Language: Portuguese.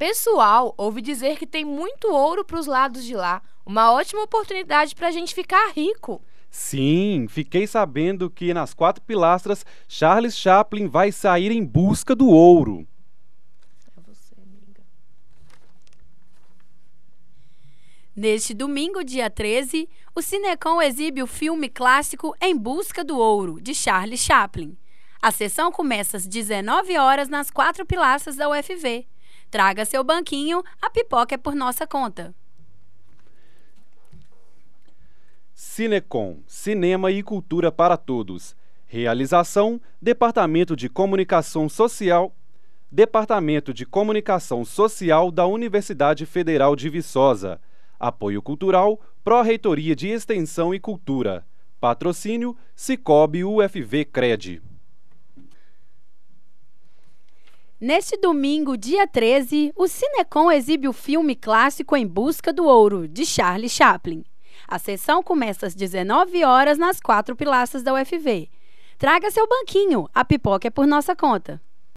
Pessoal, ouvi dizer que tem muito ouro para os lados de lá. Uma ótima oportunidade para a gente ficar rico. Sim, fiquei sabendo que nas 4 pilastras, Charles Chaplin vai sair em busca do ouro. É você, amiga. Neste domingo, dia 13, o Cinecom exibe o filme clássico Em Busca do Ouro, de Charles Chaplin. A sessão começa às 19 horas nas 4 pilastras da UFV. Traga seu banquinho, a pipoca é por nossa conta. Cinecom, Cinema e Cultura para Todos. Realização, Departamento de Comunicação Social da Universidade Federal de Viçosa. Apoio Cultural, Pró-Reitoria de Extensão e Cultura. Patrocínio, Cicobi UFV Cred. Neste domingo, dia 13, o Cinecom exibe o filme clássico Em Busca do Ouro, de Charles Chaplin. A sessão começa às 19 horas nas 4 pilastras da UFV. Traga seu banquinho, a pipoca é por nossa conta.